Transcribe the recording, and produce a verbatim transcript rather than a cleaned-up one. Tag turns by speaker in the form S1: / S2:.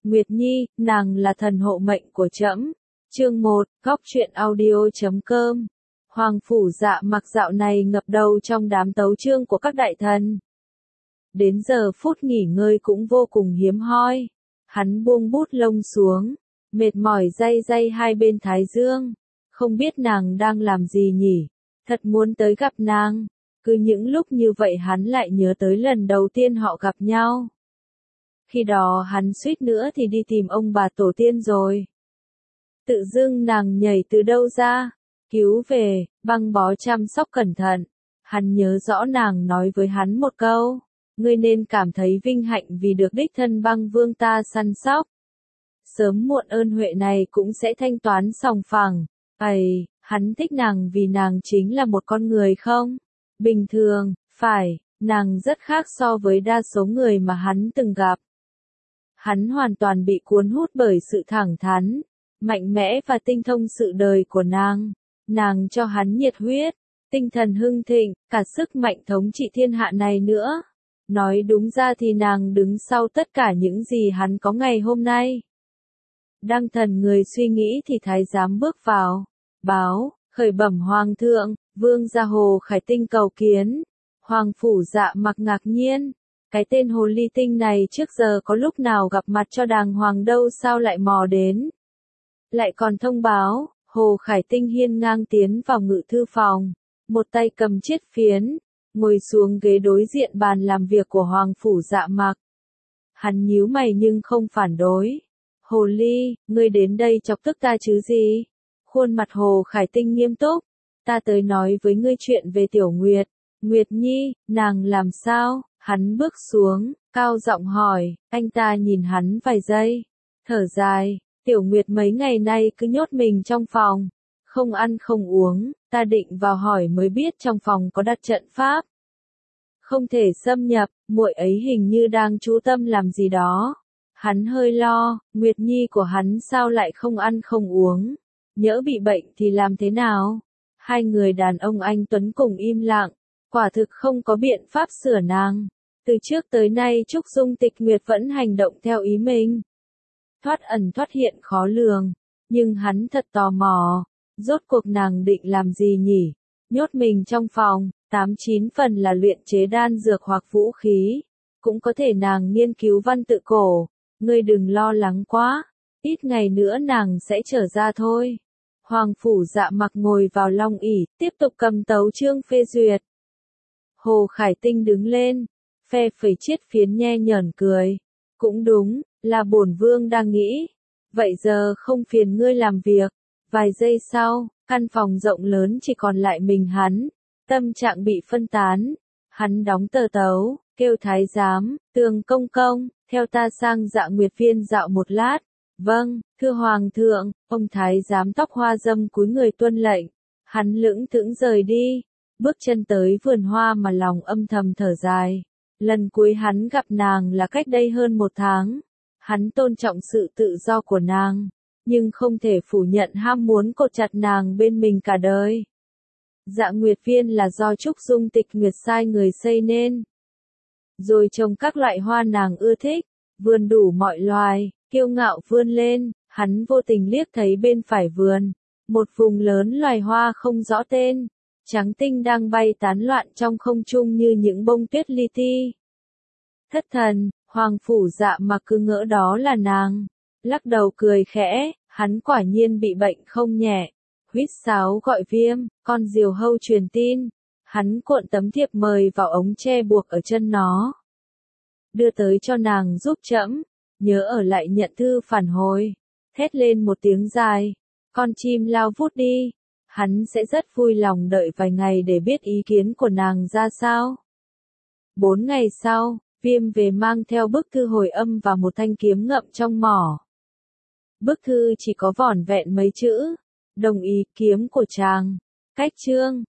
S1: Nguyệt Nhi, nàng là thần hộ mệnh của trẫm. Chương một, góc truyện audio chấm com. Hoàng phủ Dạ Mặc dạo này ngập đầu trong đám tấu chương của các đại thần. Đến giờ phút nghỉ ngơi cũng vô cùng hiếm hoi. Hắn buông bút lông xuống, mệt mỏi day day hai bên thái dương. Không biết nàng đang làm gì nhỉ? Thật muốn tới gặp nàng. Cứ những lúc như vậy hắn lại nhớ tới lần đầu tiên họ gặp nhau. Khi đó hắn suýt nữa thì đi tìm ông bà tổ tiên rồi. Tự dưng nàng nhảy từ đâu ra, cứu về, băng bó chăm sóc cẩn thận. Hắn nhớ rõ nàng nói với hắn một câu, ngươi nên cảm thấy vinh hạnh vì được đích thân băng vương ta săn sóc. Sớm muộn ơn huệ này cũng sẽ thanh toán sòng phẳng. Ây, hắn thích nàng vì nàng chính là một con người không? Bình thường, phải, nàng rất khác so với đa số người mà hắn từng gặp. Hắn hoàn toàn bị cuốn hút bởi sự thẳng thắn, mạnh mẽ và tinh thông sự đời của nàng. Nàng cho hắn nhiệt huyết, tinh thần hưng thịnh, cả sức mạnh thống trị thiên hạ này nữa. Nói đúng ra thì nàng đứng sau tất cả những gì hắn có ngày hôm nay. Đang thần người suy nghĩ thì thái giám bước vào, báo, khởi bẩm hoàng thượng, vương gia Hồ Khải Tinh cầu kiến. Hoàng phủ Dạ Mặc ngạc nhiên, cái tên hồ ly tinh này trước giờ có lúc nào gặp mặt cho đàng hoàng đâu sao lại mò đến. Lại còn thông báo, Hồ Khải Tinh hiên ngang tiến vào ngự thư phòng, một tay cầm chiết phiến, ngồi xuống ghế đối diện bàn làm việc của Hoàng phủ Dạ Mặc. Hắn nhíu mày nhưng không phản đối. Hồ ly, ngươi đến đây chọc tức ta chứ gì? Khuôn mặt Hồ Khải Tinh nghiêm túc, ta tới nói với ngươi chuyện về Tiểu Nguyệt. Nguyệt Nhi, nàng làm sao? Hắn bước xuống, cao giọng hỏi, anh ta nhìn hắn vài giây, thở dài, Tiểu Nguyệt mấy ngày nay cứ nhốt mình trong phòng, không ăn không uống, ta định vào hỏi mới biết trong phòng có đặt trận pháp. Không thể xâm nhập, muội ấy hình như đang chú tâm làm gì đó. Hắn hơi lo, Nguyệt Nhi của hắn sao lại không ăn không uống, nhỡ bị bệnh thì làm thế nào? Hai người đàn ông anh Tuấn cùng im lặng, quả thực không có biện pháp sửa nàng. Từ trước tới nay Trúc Dung Tịch Nguyệt vẫn hành động theo ý mình. Thoát ẩn thoát hiện khó lường, nhưng hắn thật tò mò, rốt cuộc nàng định làm gì nhỉ? Nhốt mình trong phòng, tám chín phần là luyện chế đan dược hoặc vũ khí, cũng có thể nàng nghiên cứu văn tự cổ, ngươi đừng lo lắng quá, ít ngày nữa nàng sẽ trở ra thôi. Hoàng phủ Dạ Mặc ngồi vào long ỷ, tiếp tục cầm tấu chương phê duyệt. Hồ Khải Tinh đứng lên, phe phẩy chiết phiến nhe nhởn cười. Cũng đúng, là bổn vương đang nghĩ. Vậy giờ không phiền ngươi làm việc. Vài giây sau, căn phòng rộng lớn chỉ còn lại mình hắn. Tâm trạng bị phân tán. Hắn đóng tờ tấu, kêu thái giám, Tường công công, theo ta sang Dạ Nguyệt viên dạo một lát. Vâng, thưa hoàng thượng, ông thái giám tóc hoa dâm cúi người tuân lệnh. Hắn lững thững rời đi, bước chân tới vườn hoa mà lòng âm thầm thở dài. Lần cuối hắn gặp nàng là cách đây hơn một tháng. Hắn tôn trọng sự tự do của nàng, nhưng không thể phủ nhận ham muốn cột chặt nàng bên mình cả đời. Dạ Nguyệt viên là do Trúc Dung Tịch Nguyệt sai người xây nên. Rồi trồng các loại hoa nàng ưa thích, vườn đủ mọi loài, kiêu ngạo vươn lên, hắn vô tình liếc thấy bên phải vườn, một vùng lớn loài hoa không rõ tên, trắng tinh đang bay tán loạn trong không trung như những bông tuyết li ti. Thất thần, Hoàng phủ Dạ Mặc cứ ngỡ đó là nàng, lắc đầu cười khẽ, hắn quả nhiên bị bệnh không nhẹ. Huýt sáo gọi viêm, con diều hâu truyền tin, hắn cuộn tấm thiệp mời vào ống tre buộc ở chân nó. Đưa tới cho nàng giúp trẫm, nhớ ở lại nhận thư phản hồi. Thét lên một tiếng dài, con chim lao vút đi. Hắn sẽ rất vui lòng đợi vài ngày để biết ý kiến của nàng ra sao. Bốn ngày sau, Viêm về mang theo bức thư hồi âm và một thanh kiếm ngậm trong mỏ. Bức thư chỉ có vỏn vẹn mấy chữ, đồng ý kiếm của chàng, cách chương,